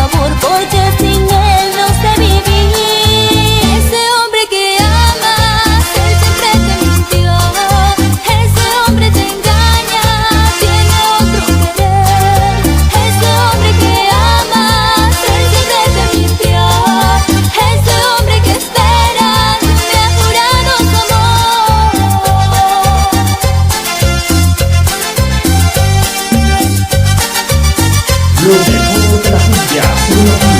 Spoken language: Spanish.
amor, porque sin él no sé vivir. Ese hombre que amas, él siempre te mintió. Ese hombre te engaña, tiene otro querer. Ese hombre que amas, él siempre te mintió. Ese hombre que esperas te ha jurado su amor. Lo mejor de la cumbia,